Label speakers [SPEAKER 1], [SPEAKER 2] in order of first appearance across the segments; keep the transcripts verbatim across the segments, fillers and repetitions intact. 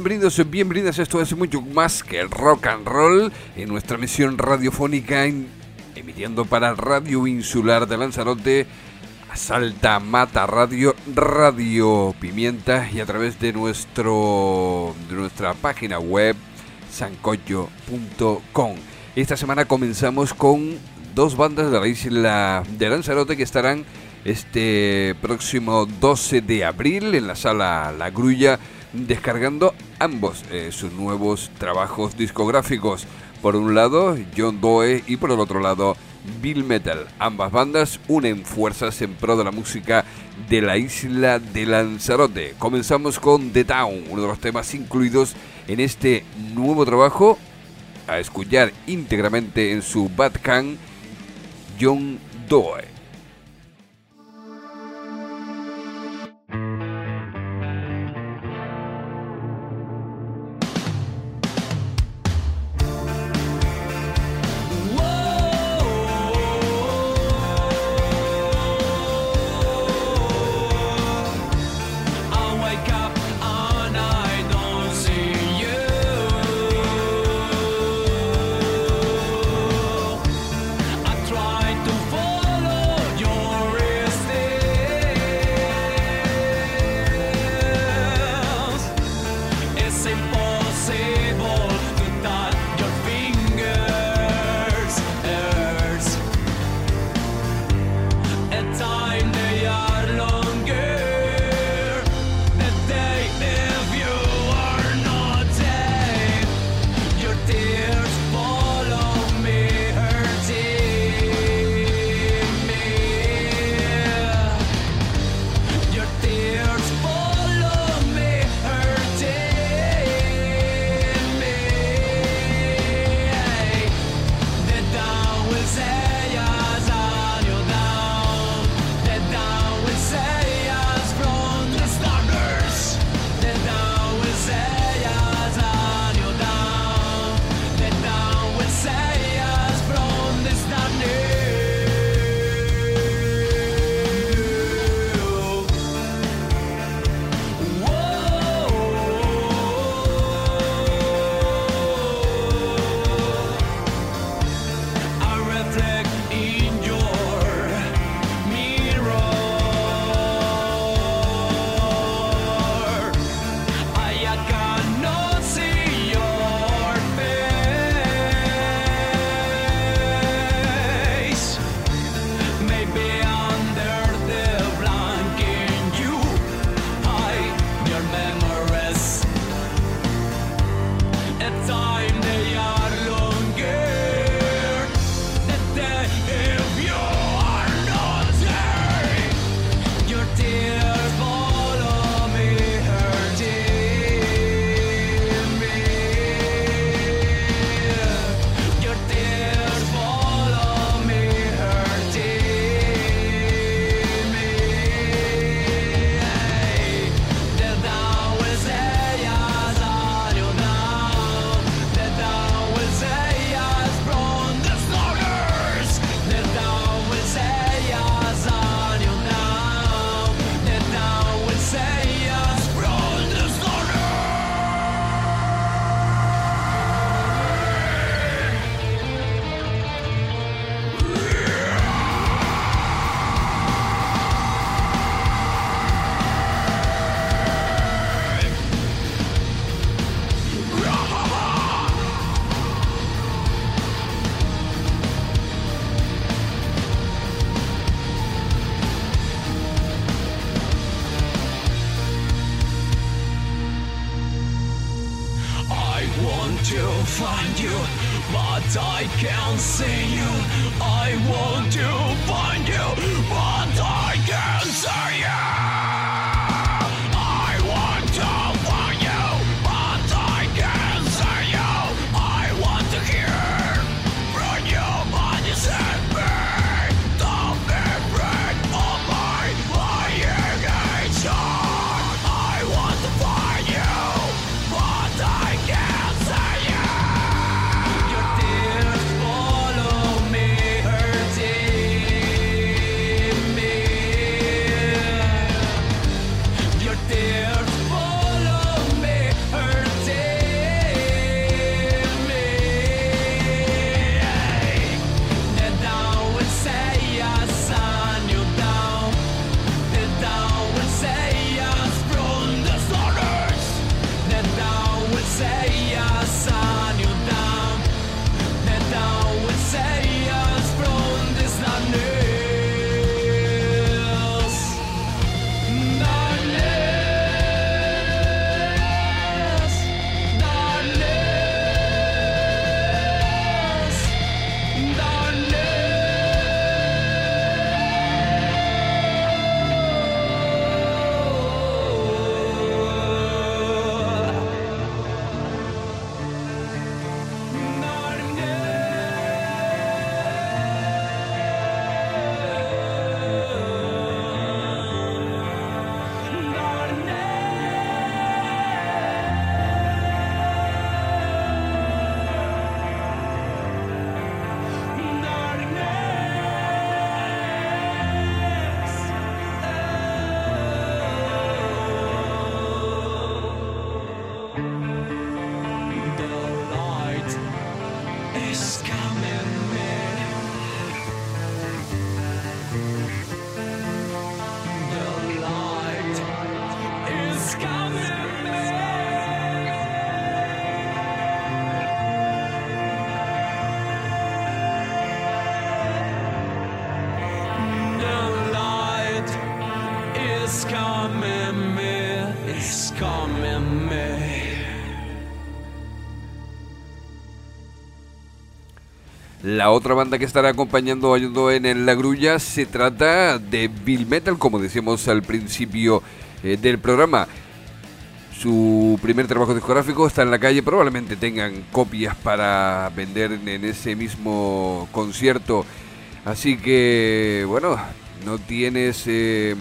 [SPEAKER 1] bienvenidos, bienvenidas. Esto es mucho más que rock and roll en nuestra misión radiofónica, en, emitiendo para Radio Insular de Lanzarote, a Salta Mata Radio, Radio Pimienta y a través de nuestro de nuestra página web sancocho punto com. Esta semana comenzamos con dos bandas de la isla de Lanzarote que estarán este próximo doce de abril en la sala La Grulla, descargando ambos eh, sus nuevos trabajos discográficos. Por un lado John Doe y por el otro lado Bill Metal. Ambas bandas unen fuerzas en pro de la música de la isla de Lanzarote. Comenzamos con The Town, uno de los temas incluidos en este nuevo trabajo, a escuchar íntegramente en su Bandcamp, John Doe.
[SPEAKER 2] Me
[SPEAKER 1] La otra banda que estará acompañando ayudando en La Grulla se trata de Bill Metal, como decíamos al principio eh, del programa. Su primer trabajo discográfico está en la calle, probablemente tengan copias para vender en ese mismo concierto. Así que, bueno, no tienes... Eh,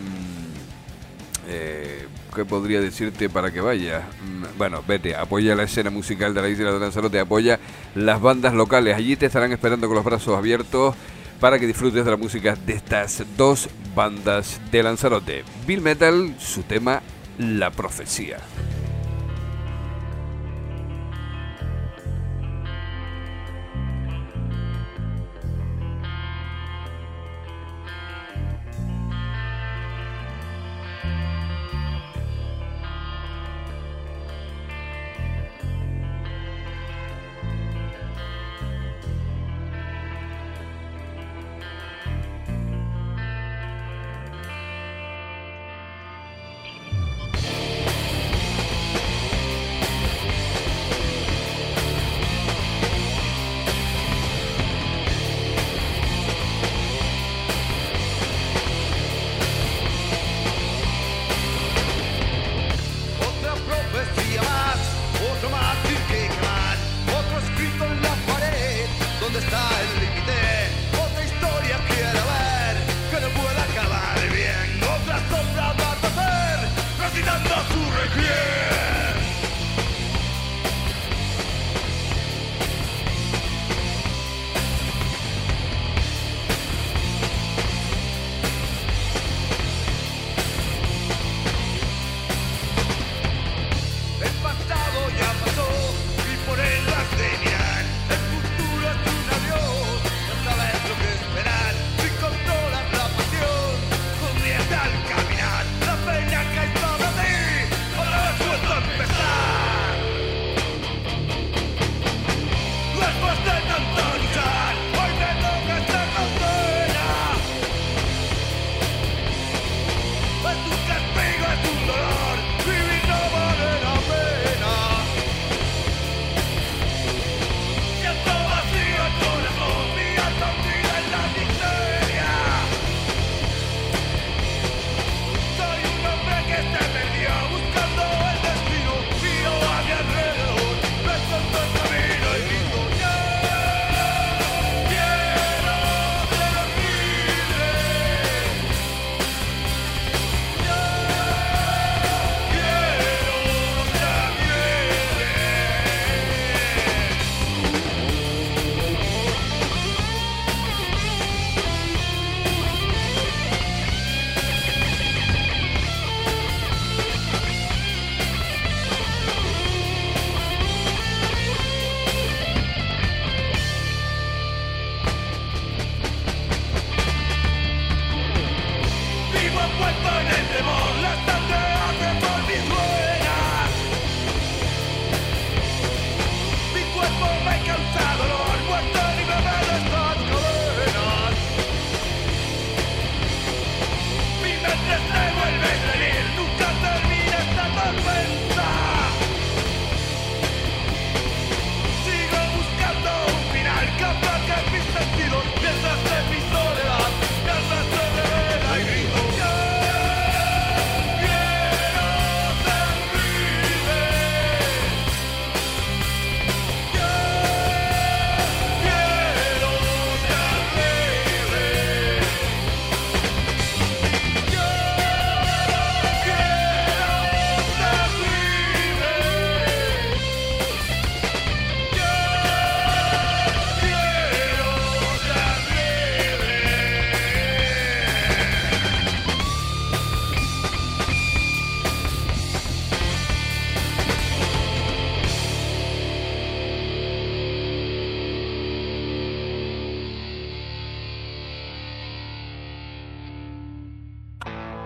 [SPEAKER 1] eh, ¿Qué podría decirte para que vaya? Bueno, vete, apoya la escena musical de la isla de Lanzarote, apoya las bandas locales. Allí te estarán esperando con los brazos abiertos para que disfrutes de la música de estas dos bandas de Lanzarote. Bill Metal, su tema La Profecía.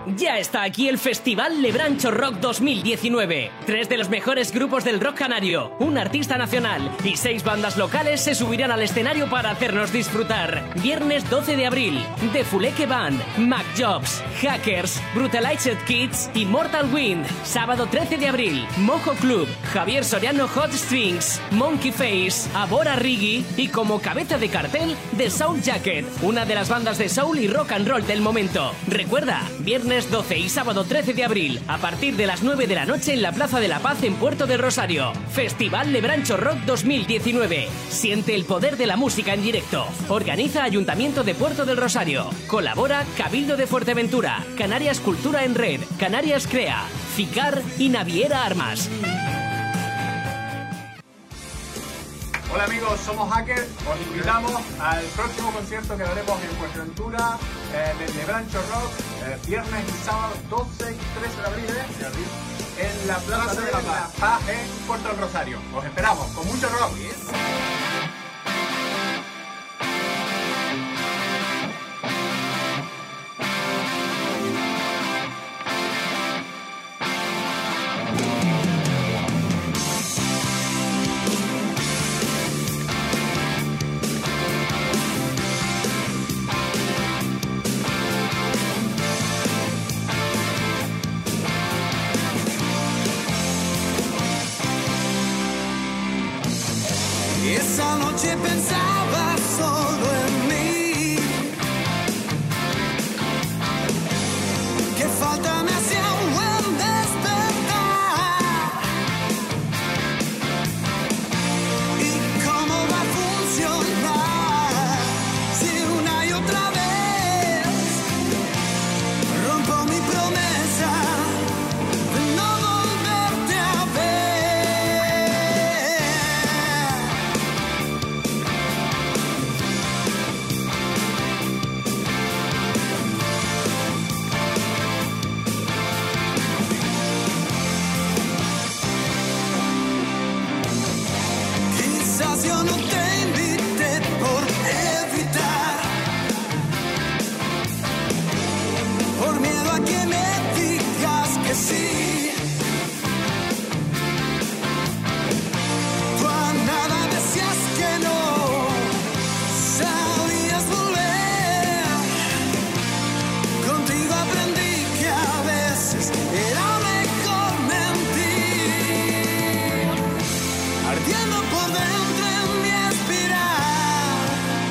[SPEAKER 2] Ya está aquí el Festival Lebrancho Rock dos mil diecinueve. Tres de los mejores grupos del rock canario, un artista nacional y seis bandas locales se subirán al escenario para hacernos disfrutar. Viernes doce de abril, The Fuleke Band, Mac Jobs, Hackers, Brutalized Kids y Mortal Wind. Sábado trece de abril, Mojo Club, Javier Soriano Hot Strings, Monkey Face, Abora Rigi y como cabeza de cartel, The Soul Jacket, una de las bandas de soul y rock and roll del momento. Recuerda, viernes doce y sábado trece de abril, a partir de las nueve de la noche en la Plaza de la Paz en Puerto del Rosario. Festival Lebrancho Rock dos mil diecinueve. Siente el poder de la música en directo. Organiza Ayuntamiento de Puerto del Rosario. Colabora Cabildo de Fuerteventura, Canarias Cultura en Red, Canarias Crea, FICAR y Naviera Armas.
[SPEAKER 3] Hola amigos, somos Hackers. Os invitamos al próximo concierto que daremos en Fuerteventura, eh, de Lebrancho Rock, eh, viernes y sábado doce y trece de abril, ¿eh? en la Plaza de la Paz en Puerto del Rosario. Os esperamos con mucho rock.
[SPEAKER 4] Esa noche pensaba solo en mí. Qué falta me hacía un buen despertar. ¿Y cómo va a funcionar si una y otra vez rompo mi promesa de no volverte a ver? Quizás yo no te invité por evitar, por miedo a que me digas que sí. Tú a nada decías que no, sabías volver. Contigo aprendí que a veces era mejor mentir, ardiendo por dentro en mi espiral,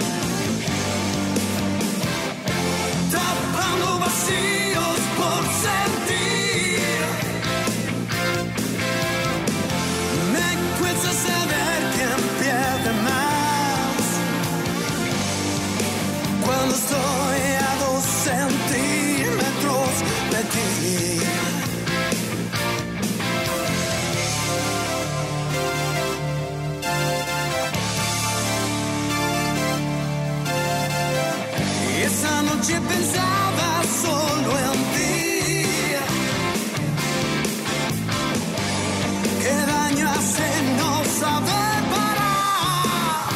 [SPEAKER 4] tapando vacíos por sentir. Me cuesta saber quién pierde más cuando estoy a dos centímetros de ti. Esa noche pensaba solo en ti. Qué daño hace no saber parar.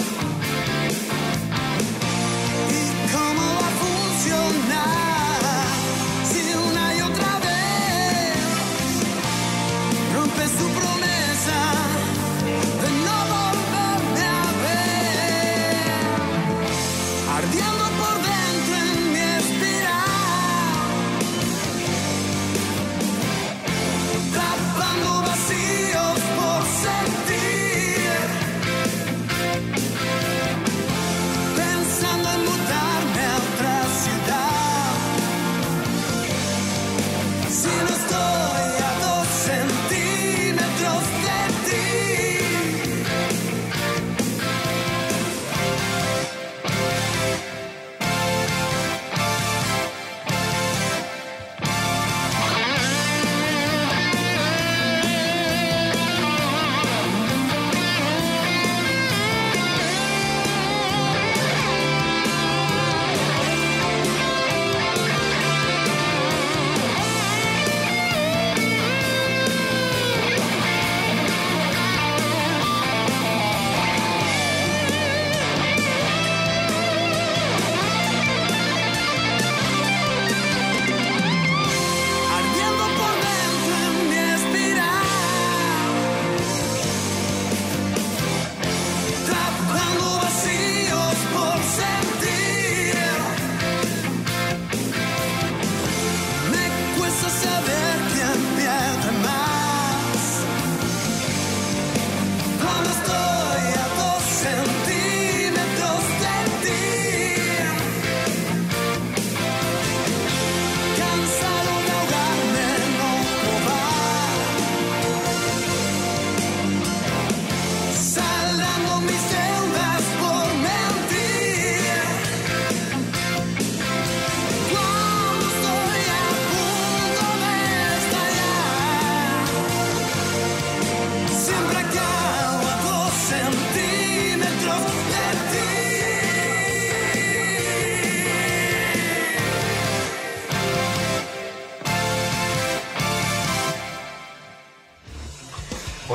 [SPEAKER 4] ¿Y cómo va a funcionar si una y otra vez rompes tu promesa de no volverme a ver? Ardiendo por dentro en mi espiral, tapando vacíos por sentir, pensando en mudarme a otra ciudad. Si no estoy a dos centímetros de ti.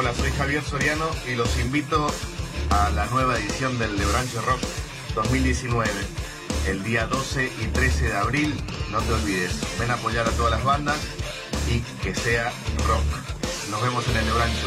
[SPEAKER 5] Hola, soy Javier Soriano y los invito a la nueva edición del Lebrancho Rock dos mil diecinueve. El día doce y trece de abril, no te olvides, ven a apoyar a todas las bandas y que sea rock. Nos vemos en el Lebrancho.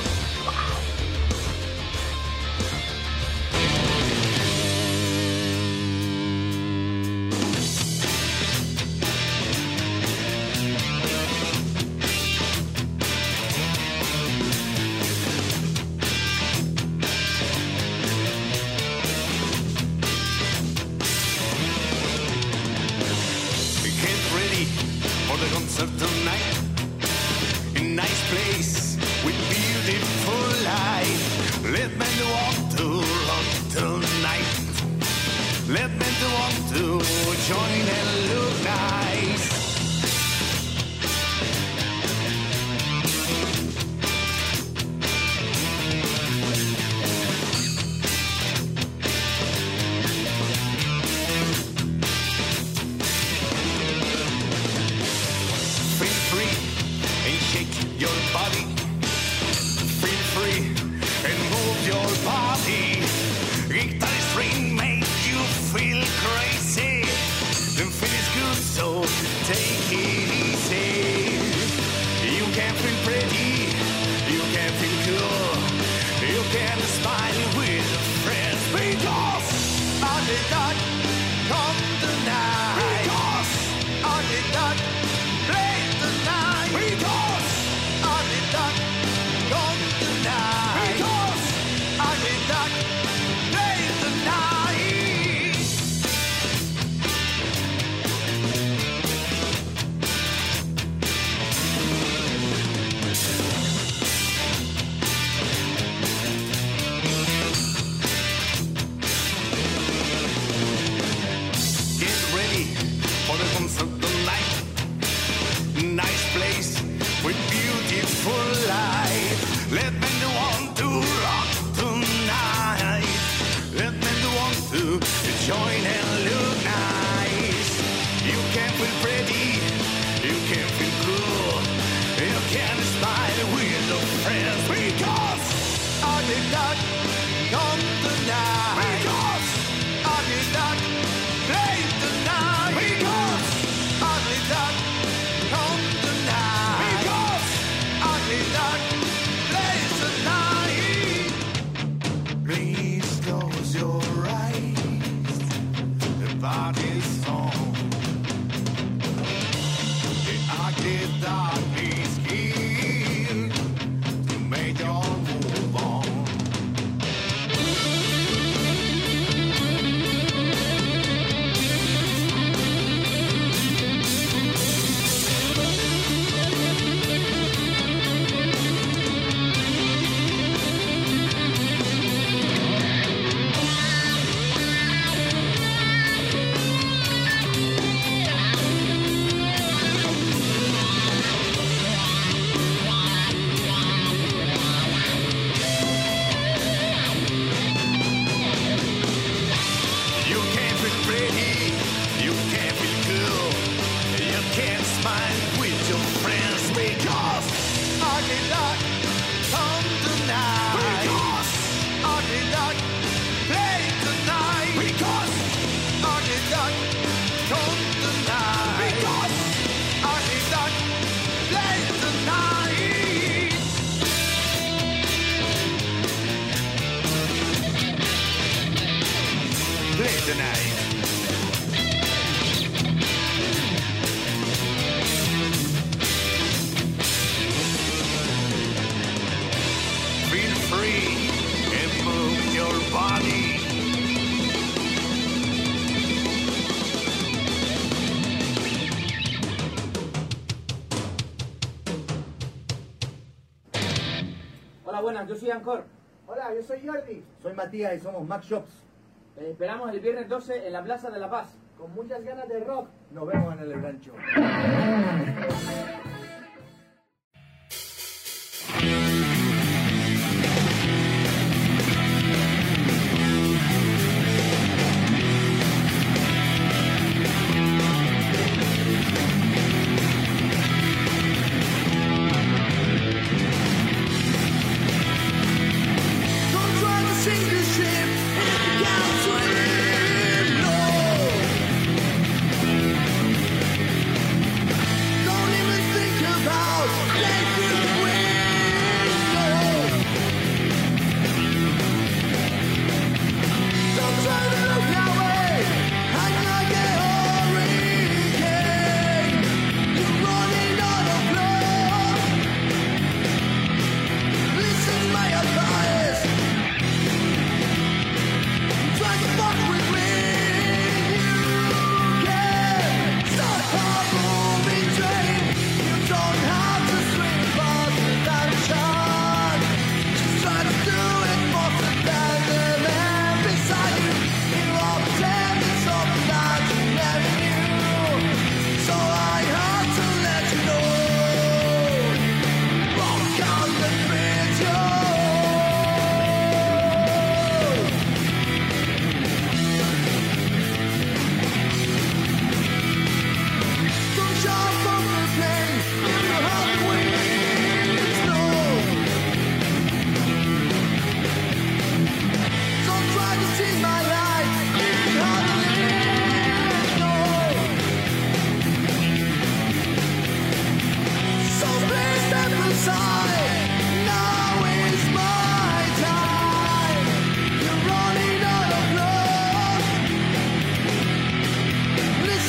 [SPEAKER 6] Hola, buenas, yo soy Ancor.
[SPEAKER 7] Hola, yo soy Jordi. Soy Matías y somos Mac Shops.
[SPEAKER 6] Les esperamos el viernes doce en la Plaza de la Paz.
[SPEAKER 7] Con muchas ganas de rock. Nos vemos en el Lebrancho.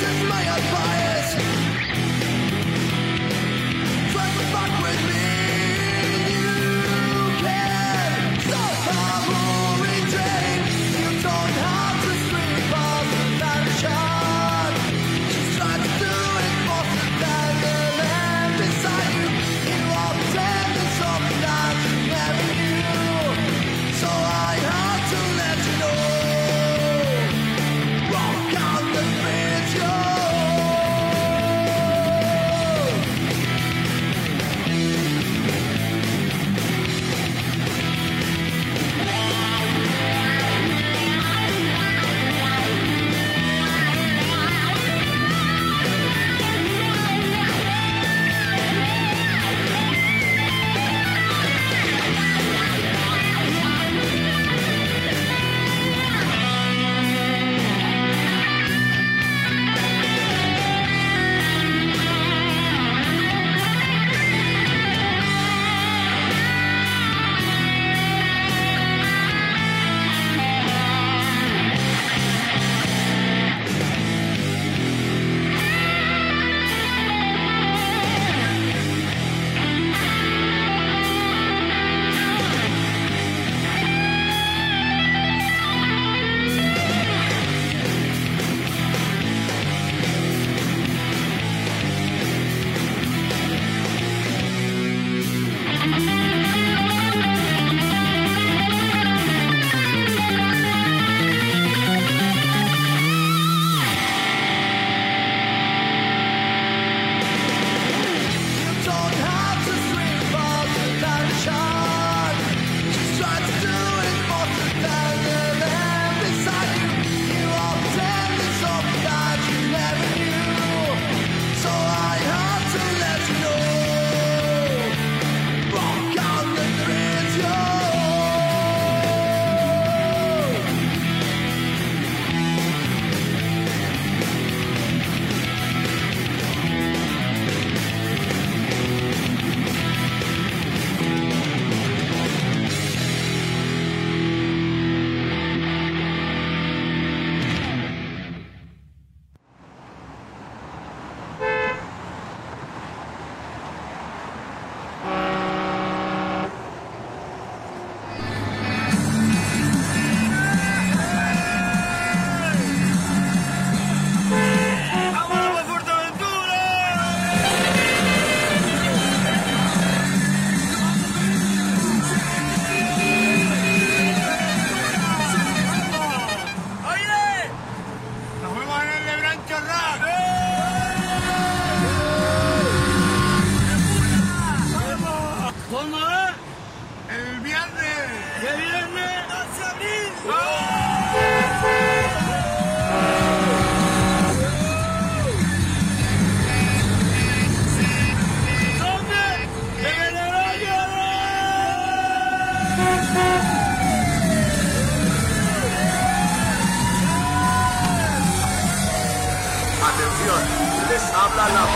[SPEAKER 8] Les habla la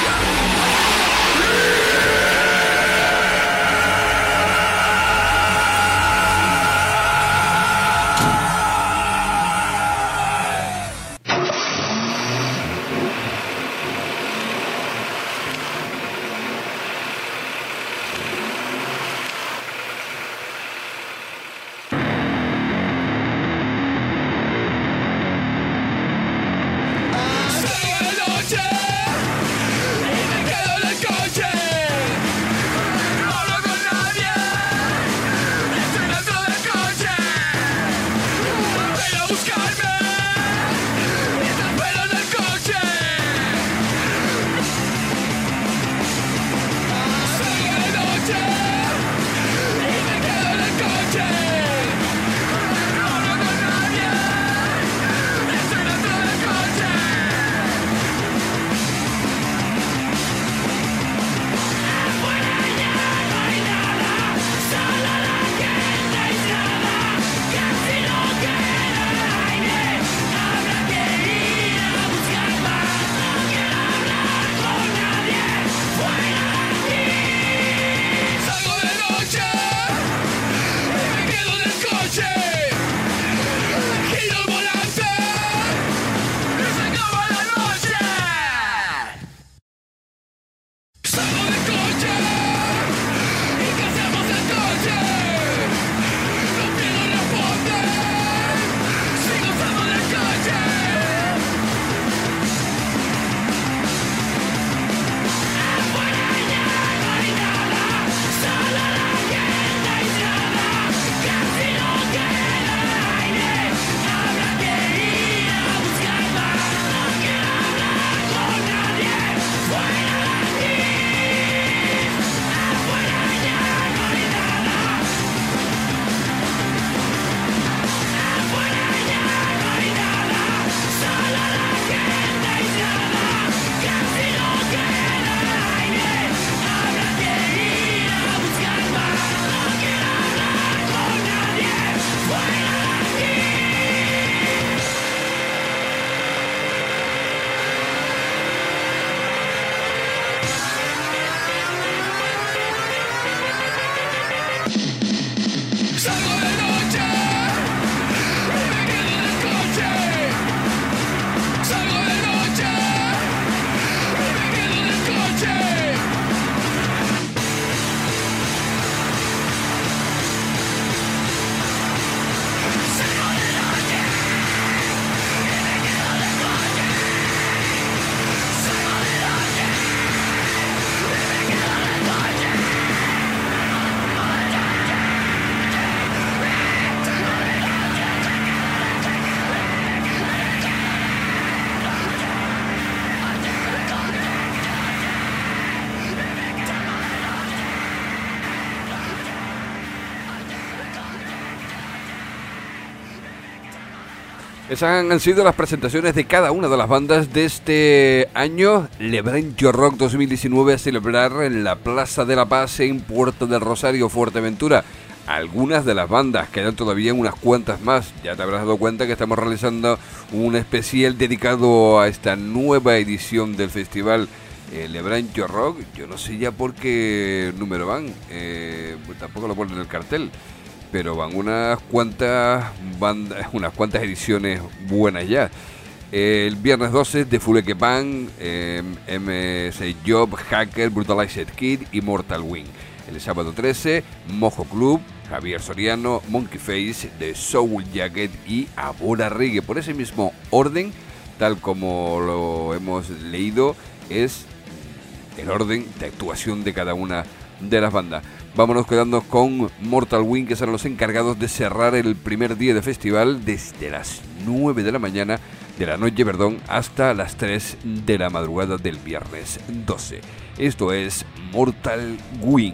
[SPEAKER 8] policía.
[SPEAKER 4] Me quedo en el coche.
[SPEAKER 1] Esas han sido las presentaciones de cada una de las bandas de este año Lebrancho Rock dos mil diecinueve, a celebrar en la Plaza de la Paz en Puerto del Rosario, Fuerteventura. Algunas de las bandas, quedan todavía unas cuantas más. Ya te habrás dado cuenta que estamos realizando un especial dedicado a esta nueva edición del festival eh, Lebrancho Rock. Yo no sé ya por qué número van, eh, pues tampoco lo ponen en el cartel, pero van unas cuantas bandas, unas cuantas ediciones buenas ya. El viernes doce de Fuleque Band, eh, M seis Job, Hacker, Brutalized Kid y Mortal Wing. El sábado trece, Mojo Club, Javier Soriano, Monkey Face, The Soul Jacket y Abora Reggae. Por ese mismo orden, tal como lo hemos leído, es el orden de actuación de cada una de las bandas. Vámonos quedando con Mortal Wing, que serán los encargados de cerrar el primer día de festival desde las nueve de la mañana, de la noche, perdón, hasta las tres de la madrugada del viernes doce. Esto es Mortal Wing.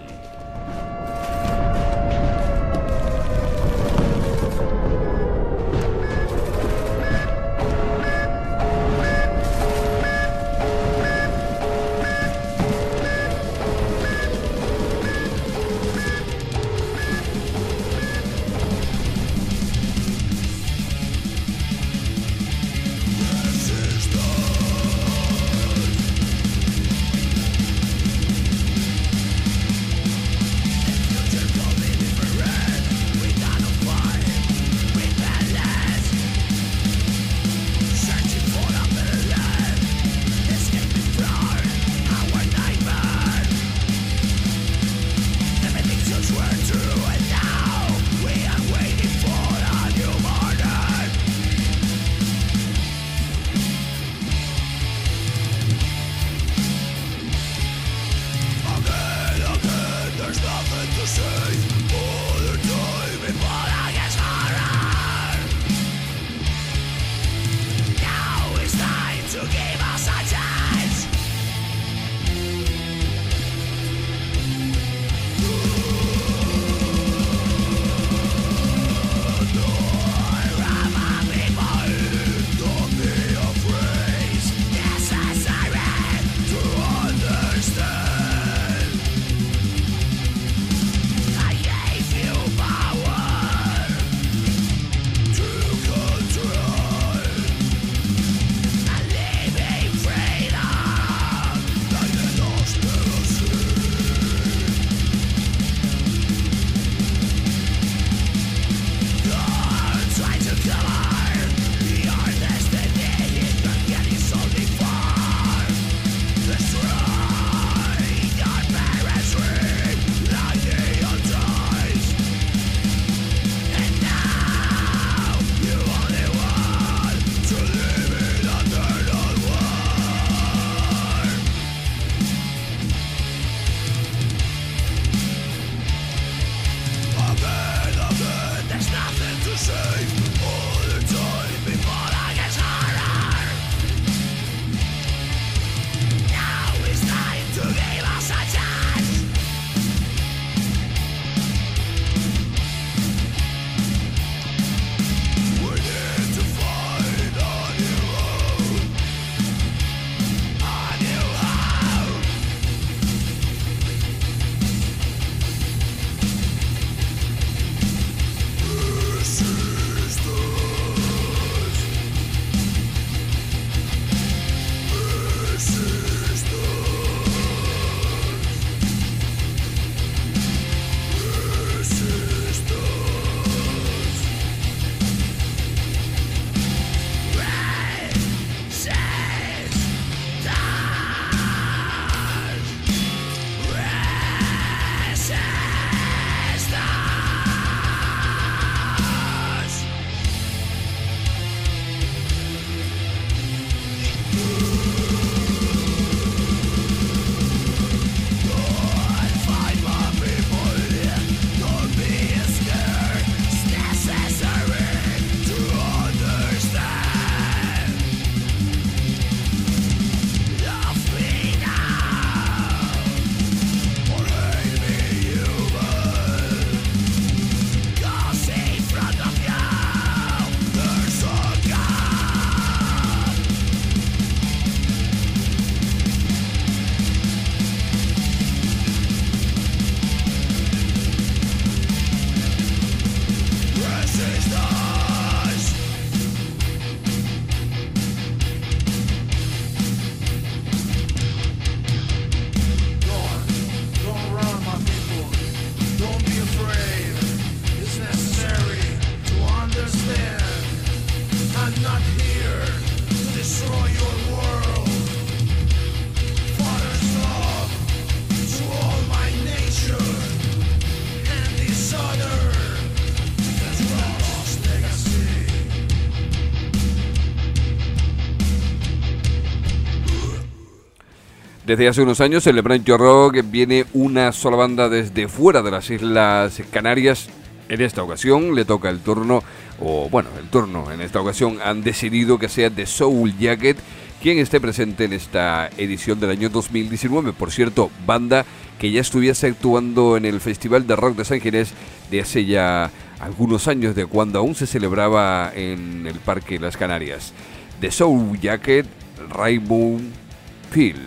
[SPEAKER 1] Desde hace unos años en Lebrancho Rock viene una sola banda desde fuera de las Islas Canarias. En esta ocasión le toca el turno, o bueno, el turno en esta ocasión han decidido que sea The Soul Jacket quien esté presente en esta edición del año dos mil diecinueve. Por cierto, banda que ya estuviese actuando en el Festival de Rock de San Ginés de hace ya algunos años, de cuando aún se celebraba en el Parque Las Canarias. The Soul Jacket, Rainbow Fields.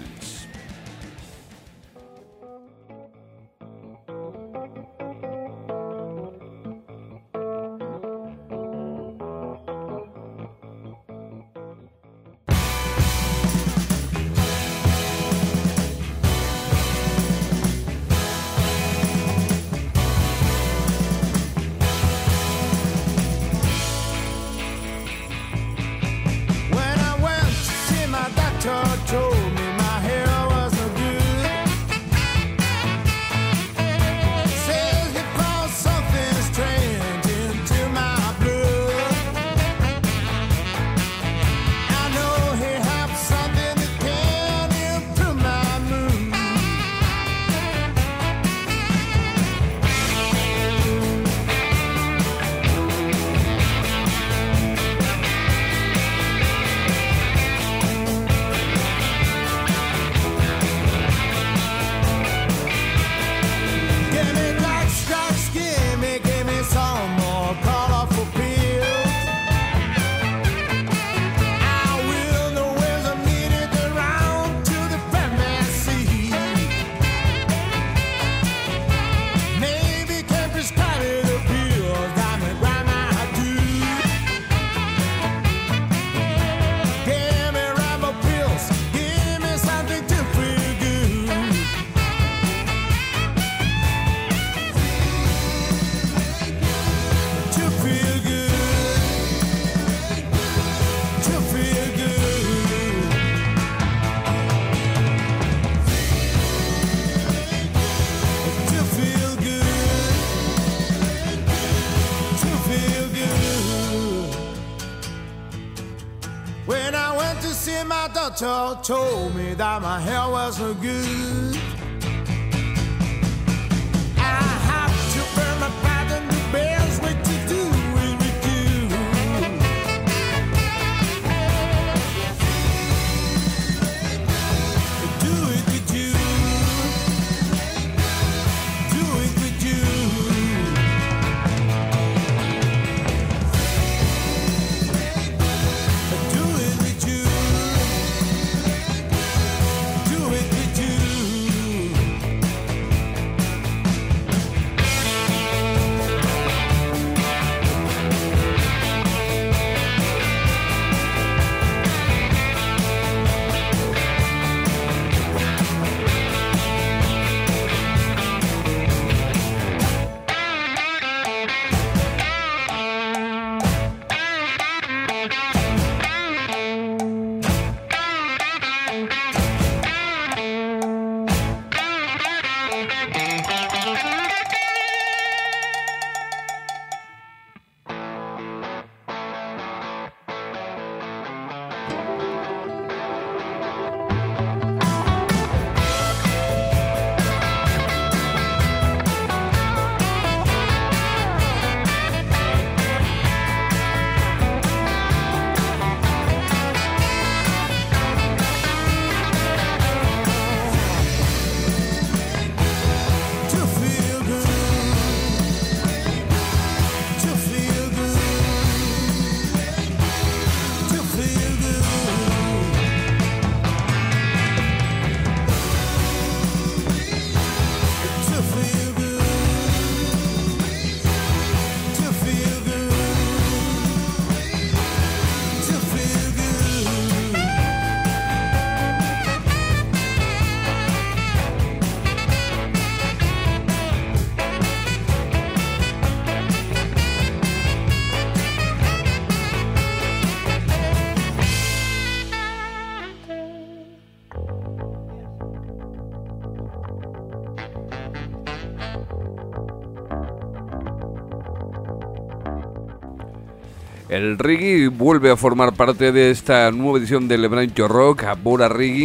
[SPEAKER 4] Told me that my hair was no good. I have to burn my pattern, the best way to do it with you. Do it with you. Do it with you. Do it with you.
[SPEAKER 1] El reggae vuelve a formar parte de esta nueva edición del Lebrancho Rock. Abora Rigging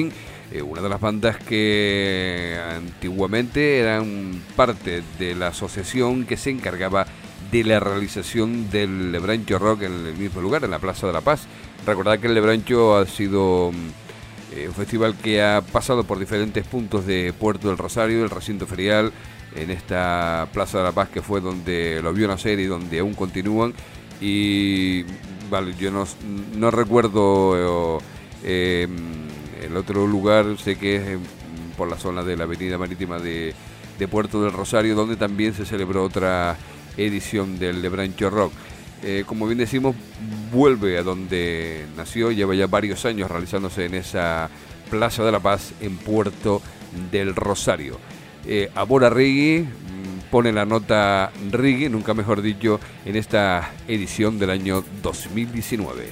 [SPEAKER 1] eh, una de las bandas que antiguamente eran parte de la asociación que se encargaba de la realización del Lebrancho Rock en el mismo lugar, en la Plaza de la Paz. Recordad que el Lebrancho ha sido eh, un festival que ha pasado por diferentes puntos de Puerto del Rosario, del recinto ferial, en esta Plaza de la Paz, que fue donde lo vio nacer y donde aún continúan. Y vale, yo no, no recuerdo eh, el otro lugar, sé que es por la zona de la avenida marítima de, de Puerto del Rosario, donde también se celebró otra edición del Lebrancho Rock. Eh, como bien decimos, vuelve a donde nació, lleva ya varios años realizándose en esa Plaza de la Paz en Puerto del Rosario. Eh, Abora Reggae pone la nota reggae, nunca mejor dicho, en esta edición del año dos mil diecinueve.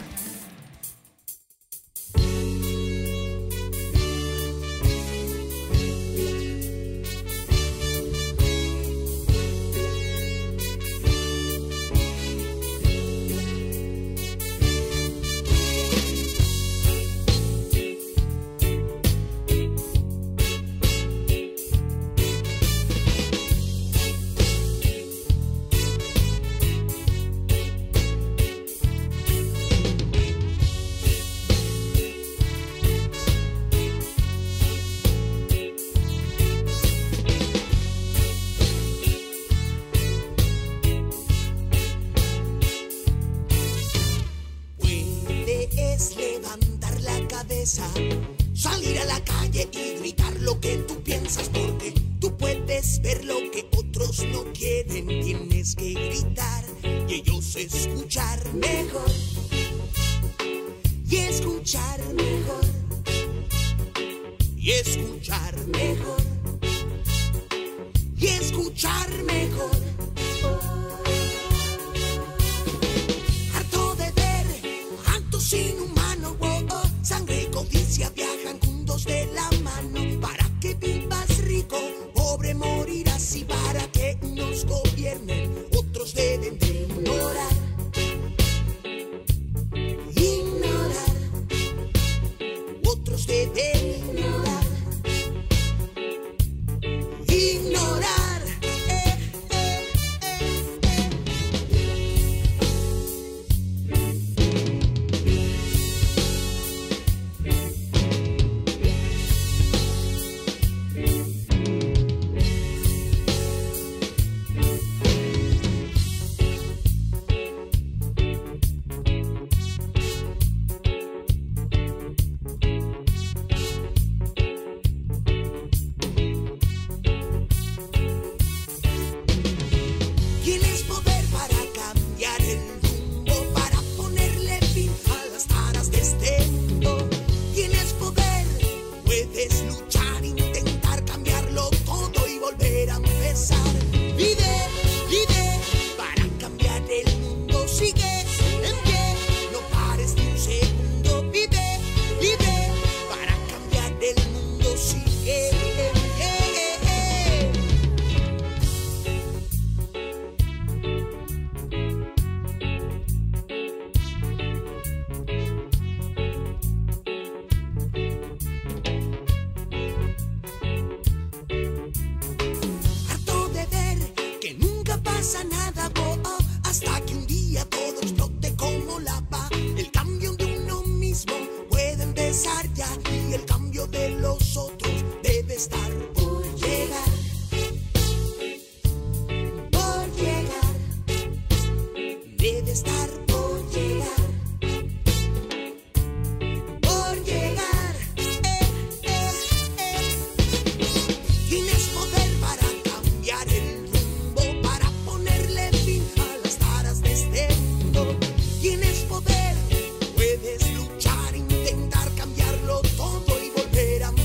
[SPEAKER 9] Salir a la calle y gritar lo que tú piensas, porque tú puedes ver lo que otros no quieren. Tienes que gritar y ellos escuchar mejor. Y escuchar mejor. Y escuchar mejor. Y escuchar mejor. Harto de ver actos inhumanos, oh, oh, sangre y codicia viajan juntos de la mano. Para que vivas rico, pobre morirás, y para que unos gobiernen, otros deben de ignorar. Ignorar. Otros deben ignorar. Ignorar. Eh, eh, eh, eh. Tienes poder para cambiar el rumbo, para ponerle fin a las taras de este mundo. Tienes poder, puedes luchar, intentar cambiarlo todo y volver a empezar. Vive, vive, para cambiar el mundo. Sigue en pie, no pares ni un segundo. Vive, vive, para cambiar el mundo. Sigue en pie. Harto de ver que nunca pasa nada, oh, oh, hasta que un día todo explote como lava. El cambio de uno mismo puede empezar ya, y el cambio de los otros debe estar por llegar. Por llegar. Debe estar por llegar. Por llegar. Eh, eh, eh. Tienes poder para cambiar el rumbo, para ponerle fin a las taras de este mundo. Tienes poder, puedes luchar, intentar cambiarlo todo y volver a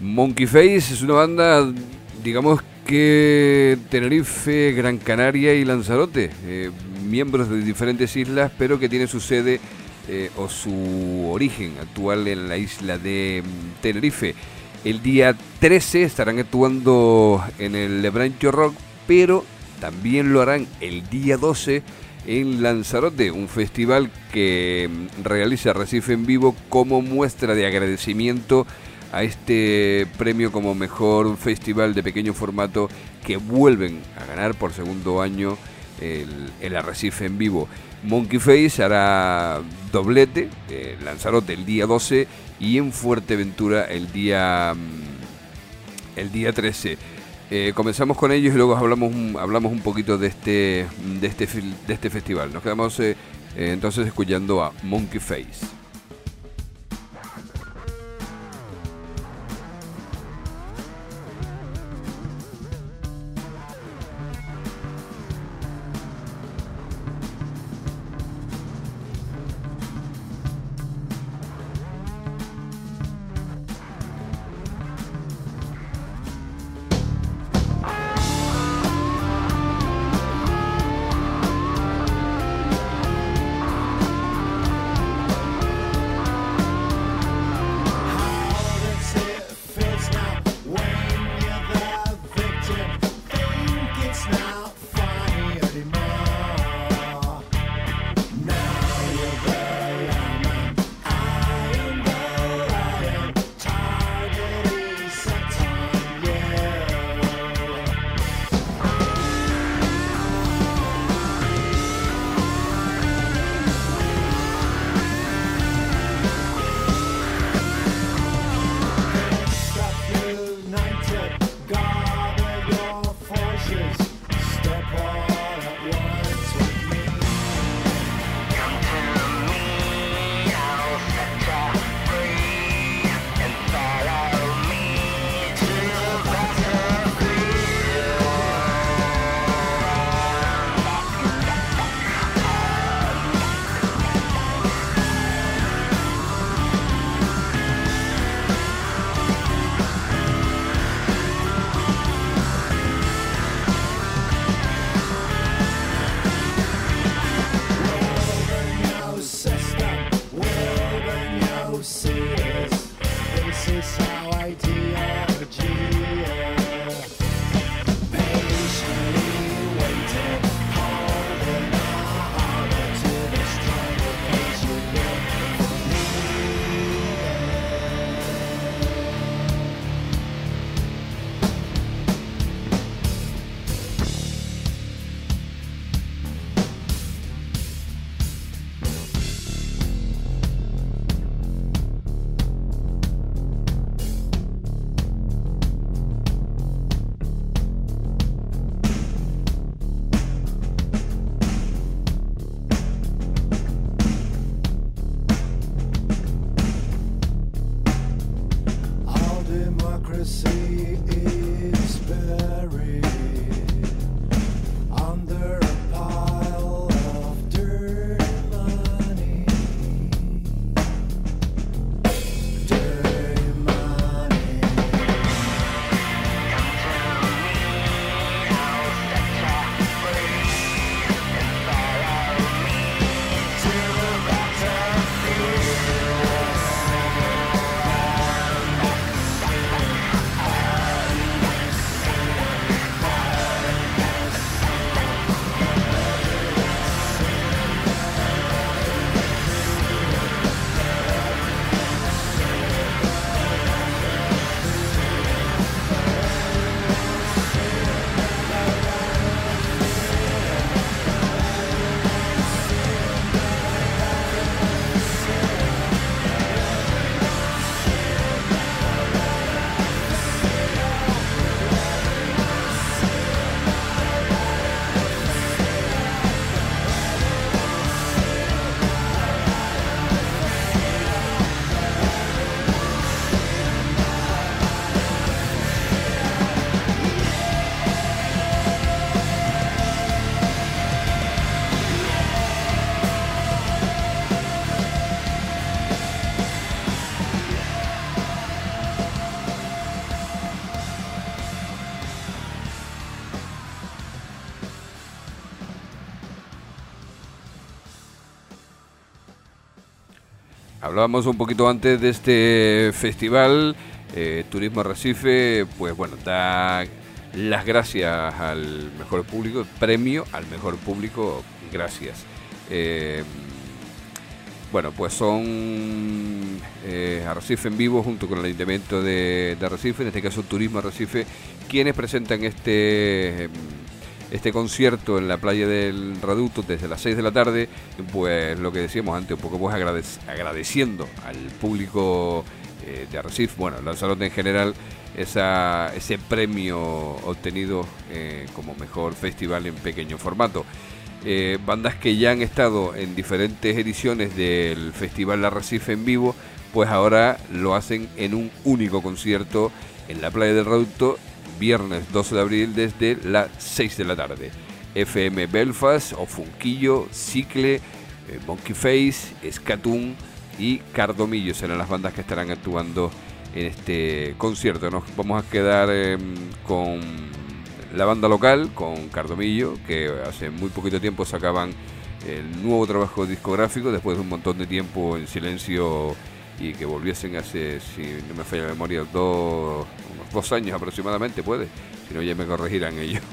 [SPEAKER 1] Monkey Face es una banda, digamos que Tenerife, Gran Canaria y Lanzarote, eh, miembros de diferentes islas, pero que tiene su sede eh, o su origen actual en la isla de Tenerife. El día trece estarán actuando en el Lebrancho Rock, pero también lo harán el día doce en Lanzarote, un festival que realiza Recife en Vivo como muestra de agradecimiento a este premio como mejor festival de pequeño formato que vuelven a ganar por segundo año el, el Arrecife en Vivo. Monkey Face hará doblete en Lanzarote el día doce y en Fuerteventura el día, el día trece. Eh, comenzamos con ellos y luego hablamos un, hablamos un poquito de este, de este, de este festival. Nos quedamos eh, eh, entonces escuchando a Monkey Face. Hablábamos un poquito antes de este festival, eh, Turismo Arrecife, pues bueno, da las gracias al mejor público, premio al mejor público, gracias. Eh, bueno, pues son eh, Arrecife en vivo junto con el Ayuntamiento de, de Arrecife, en este caso Turismo Arrecife, quienes presentan este... este concierto en la playa del Reducto desde las seis de la tarde, pues lo que decíamos antes, un poco pues agradec- agradeciendo al público eh, de Arrecife, bueno, Lanzarote en general, esa, ese premio obtenido eh, como mejor festival en pequeño formato. Eh, bandas que ya han estado en diferentes ediciones del Festival Arrecife en vivo, pues ahora lo hacen en un único concierto en la playa del Reducto, viernes doce de abril desde las seis de la tarde. F M Belfast, Ofunquillo, Cicle, eh, Monkey Face, Scatoon y Cardomillo serán las bandas que estarán actuando en este concierto. Nos vamos a quedar eh, con la banda local, con Cardomillo, que hace muy poquito tiempo sacaban el nuevo trabajo discográfico después de un montón de tiempo en silencio y que volviesen hace, si no me falla la memoria, dos, unos dos años aproximadamente, puede, si no ya me corregirán ellos.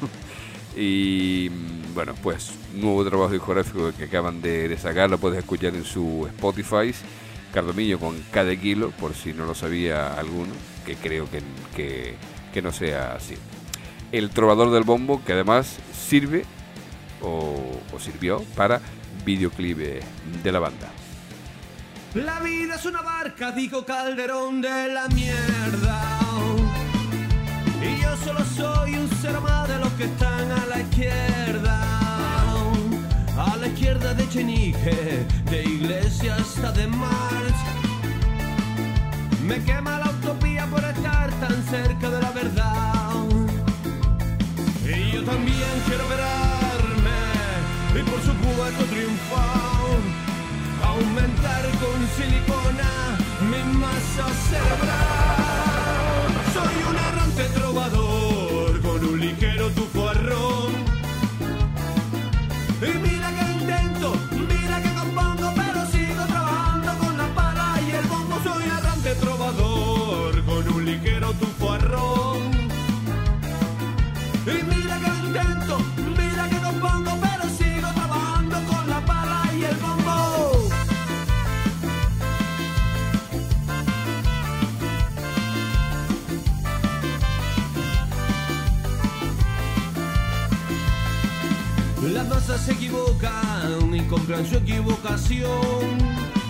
[SPEAKER 1] Y bueno, pues nuevo trabajo discográfico que acaban de, de sacar, lo puedes escuchar en su Spotify, Cardomillo con cada kilo, por si no lo sabía alguno, que creo que, que, que no sea así. El Trovador del Bombo, que además sirve o, o sirvió para videoclip de la banda.
[SPEAKER 10] La vida es una barca, dijo Calderón de la mierda. Y yo solo soy un ser más de los que están a la izquierda. A la izquierda de Chenique, de Iglesias hasta de Marx. Me quema la utopía por estar tan cerca de la verdad. Y yo también quiero verarme, y por supuesto triunfar. Aumentar con silicona mi masa cerebral. Soy un errante trovador con un ligero tufo a ron. Y mira que intento, mira que compongo, pero sigo trabajando con la pala y el bombo. Soy un errante trovador con un ligero tufo a ron. Y mira que intento, mira que compongo, pero sigo trabajando con la pala y el bombo. Las masas se equivocan y compran su equivocación.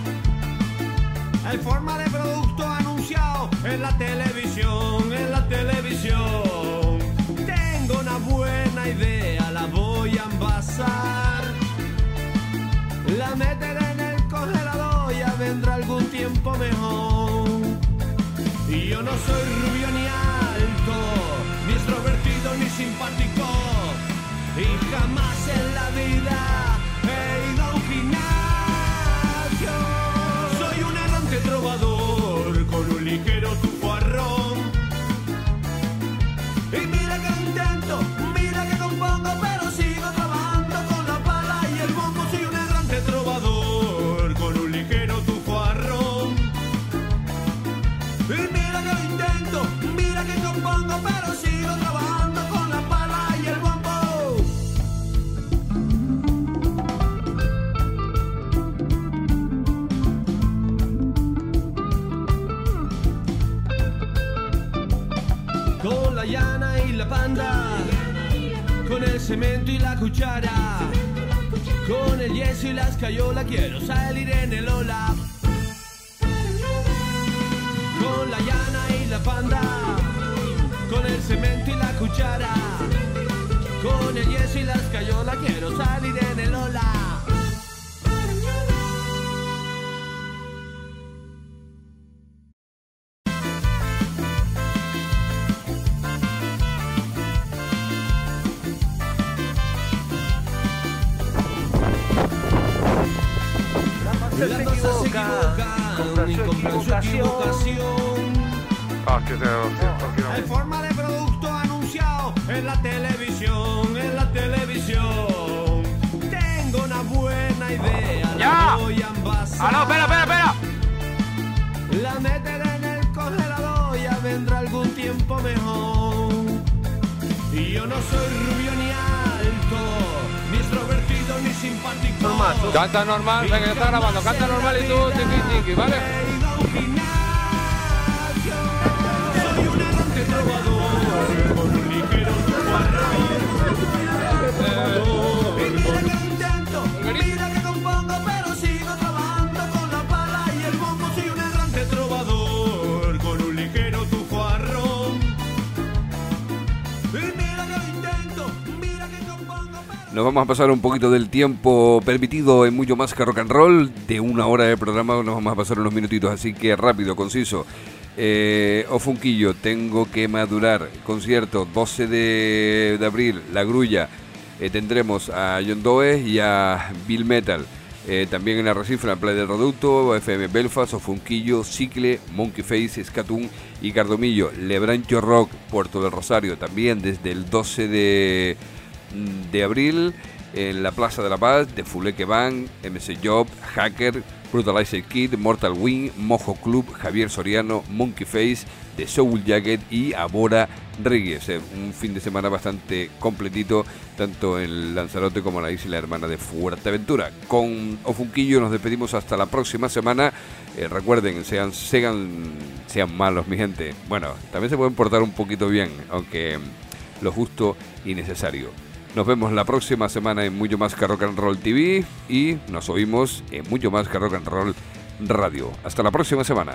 [SPEAKER 10] En forma de producto anunciado en la televisión, en la televisión. Tengo una buena idea, la voy a envasar. La meteré en el congelador, ya vendrá algún tiempo mejor. Y yo no soy rubio ni alto, ni extrovertido ni simpático. Y jamás en la vida he ido a un gimnasio. Soy un errante trovador con un ligero tufo a ron. Y mira que intento, mira que compongo, pero sigo trabajando con la pala y el bombo. Soy un errante trovador con un ligero tufo a ron. Y mira que intento, mira que compongo, pero sigo trabajando con la pala y el bombo. Con la llana y la panda, con el cemento y la cuchara, con el yeso y la escayola quiero salir en el ola. Con la llana y la panda, con el cemento y la cuchara, con el yeso y la escayola quiero salir en el ola. Las masas se equivocan y compran su equivocación.
[SPEAKER 11] Ah, que te
[SPEAKER 10] En forma de producto anunciado en la televisión, en la televisión. Tengo una buena idea,
[SPEAKER 11] ¡Ya!
[SPEAKER 10] la voy a envasar.
[SPEAKER 11] ¡Ah, no, espera, espera, espera!
[SPEAKER 10] tipo mejor. Y yo no soy rubio ni alto, ni extrovertido ni simpático.
[SPEAKER 11] Normal, tú. Canta normal, venga, que está grabando, canta normal y tú, tiqui, tiqui, ¿vale?
[SPEAKER 10] Soy un errante trovador, con un ligero Mira que intento, mira que compongo, pero sigo trabajando con la pala y el bombo. Soy un errante trovador, con un ligero tufarrón. Mira que lo intento, mira que compongo, pero...
[SPEAKER 1] Nos vamos a pasar un poquito del tiempo permitido en Mucho Más que Rock and Roll. De una hora de programa nos vamos a pasar unos minutitos, así que rápido, conciso. Eh, Ofunquillo, Tengo que Madurar, concierto doce de, de abril, La Grulla. Eh, tendremos a John Doe y a Bill Metal. Eh, también en Arrecife, en la Playa del Reducto, F M Belfast, Ofunquillo, Cicle, Monkey Face, Scatun y Cardomillo. Lebrancho Rock, Puerto del Rosario, también desde el doce de, de abril, en la Plaza de la Paz, de Fuleque Band, M C Job, Hacker, Brutalizer Kid, Mortal Wing, Mojo Club, Javier Soriano, Monkey Face, The Soul Jacket y Abora Reggae. O sea, un fin de semana bastante completito, tanto en Lanzarote como en la isla hermana de Fuerteventura. Con Ofunquillo nos despedimos hasta la próxima semana. Eh, recuerden, sean, sean, sean malos, mi gente. Bueno, también se pueden portar un poquito bien, aunque lo justo y necesario. Nos vemos la próxima semana en Mucho Más que Rock and Roll T V y nos oímos en Mucho Más que Rock and Roll Radio. Hasta la próxima semana.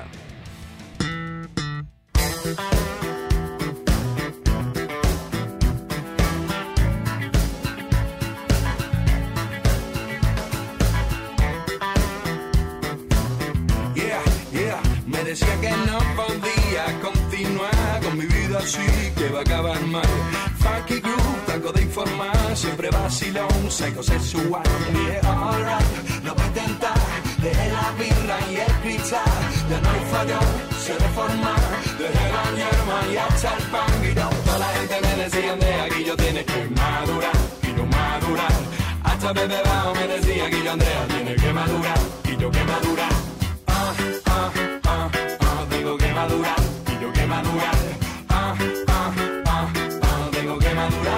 [SPEAKER 9] Yeah, yeah, me decía que no podía continuar con mi vida así, que va a acabar mal. Funky groove, taco de informar, siempre vacilón, psycho sexual. Yeah, alright, lo voy a intentar, dejé la birra y el cristal. Ya no hay fallón, se reforma, dejé la hierba y hasta el pan. Y no, toda la gente me decía de aquí yo tienes que madurar, y yo madurar. Hasta Bebe Bao me decía que yo Andrea tiene que madurar, y yo que madurar. Ah, ah, ah, ah, tengo que madurar, y yo que madurar. Ah, ah, ah, ah, tengo que madurar.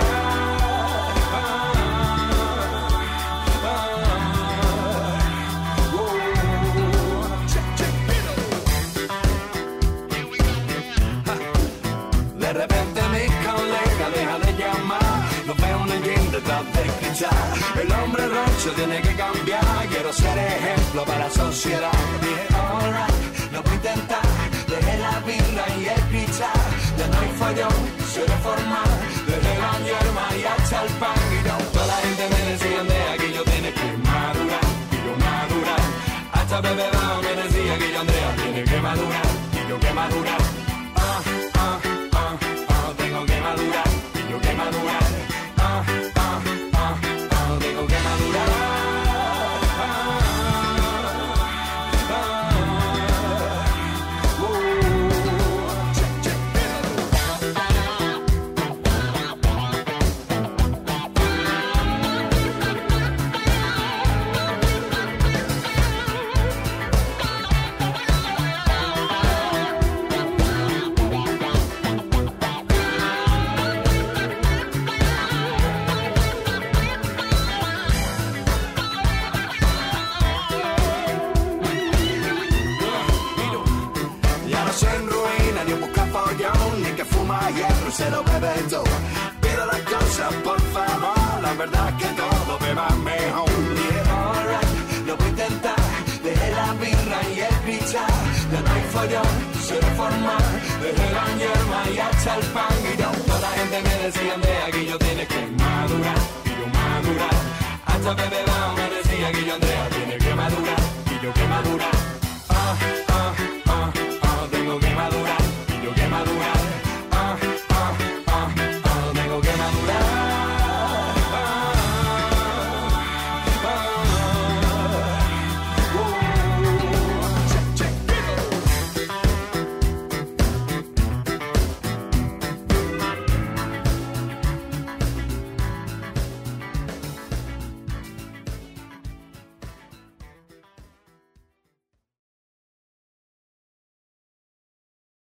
[SPEAKER 9] De repente mi colega deja de llamar, no veo un gym detrás de cristal. El hombre rocho tiene que cambiar, quiero ser ejemplo para la sociedad. Dije alright, lo voy a intentar, dejé la birra y el cristal. Ya no hay follón, se reforma, dejé la hierba y hasta el pan. Y no, toda la gente me decía de aquí yo tienes que madurar, y yo madurar. Hasta Bebe Bao me decía que yo Andrea tiene que madurar, y yo que madurar. Ah, ah, ah, ah, tengo que madurar, y yo que madurar. Ah, ah, ah, ah, tengo que madurar. Se lo bebe todo, pido las cosas por favor, la verdad que todo me va mejor. Yeah, alright, lo voy a intentar, dejé la birra y el cristal. Ya no hay follón, se reforma, dejé la hierba y hasta el pan. Y yo, toda la gente me decía de aquí yo tienes que madurar, y yo madurar. Hasta Bebe Bao me decía que yo Andrea tiene que madurar, y yo que madurar. Ah, ah, ah, ah, tengo que madurar, y yo que madurar.